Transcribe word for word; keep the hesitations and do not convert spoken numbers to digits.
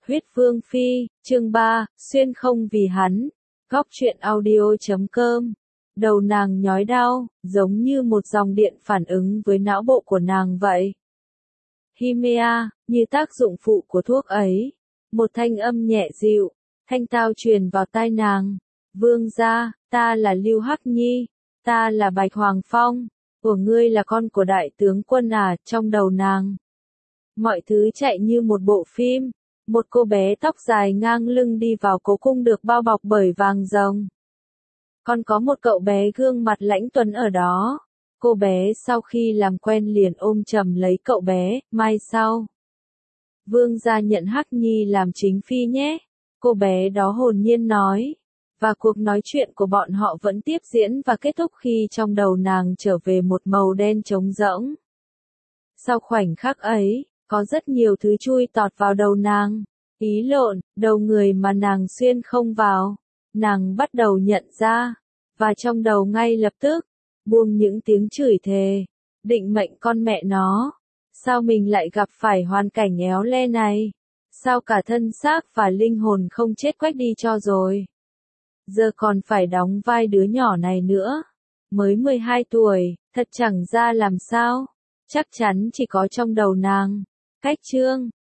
Huyết Vương Phi, chương ba, xuyên không vì hắn. Góc truyện audio chấm com. Đầu nàng nhói đau, giống như một dòng điện phản ứng với não bộ của nàng vậy. Himea, như tác dụng phụ của thuốc ấy. Một thanh âm nhẹ dịu, thanh tao truyền vào tai nàng. Vương gia, ta là Lưu Hắc Nhi, ta là Bạch Hoàng Phong, của ngươi là con của đại tướng quân à, trong đầu nàng. Mọi thứ chạy như một bộ phim, một cô bé tóc dài ngang lưng đi vào cố cung được bao bọc bởi vàng rồng. Còn có một cậu bé gương mặt lãnh tuấn ở đó. Cô bé sau khi làm quen liền ôm chầm lấy cậu bé, mai sau. Vương gia nhận Hắc Nhi làm chính phi nhé. Cô bé đó hồn nhiên nói. Và cuộc nói chuyện của bọn họ vẫn tiếp diễn và kết thúc khi trong đầu nàng trở về một màu đen trống rỗng. Sau khoảnh khắc ấy, có rất nhiều thứ chui tọt vào đầu nàng. Ý lộn, đầu người mà nàng xuyên không vào. Nàng bắt đầu nhận ra. Và trong đầu ngay lập tức, buông những tiếng chửi thề. Định mệnh con mẹ nó. Sao mình lại gặp phải hoàn cảnh éo le này? Sao cả thân xác và linh hồn không chết quách đi cho rồi? Giờ còn phải đóng vai đứa nhỏ này nữa. Mới mười hai tuổi, thật chẳng ra làm sao. Chắc chắn chỉ có trong đầu nàng. Cách chương.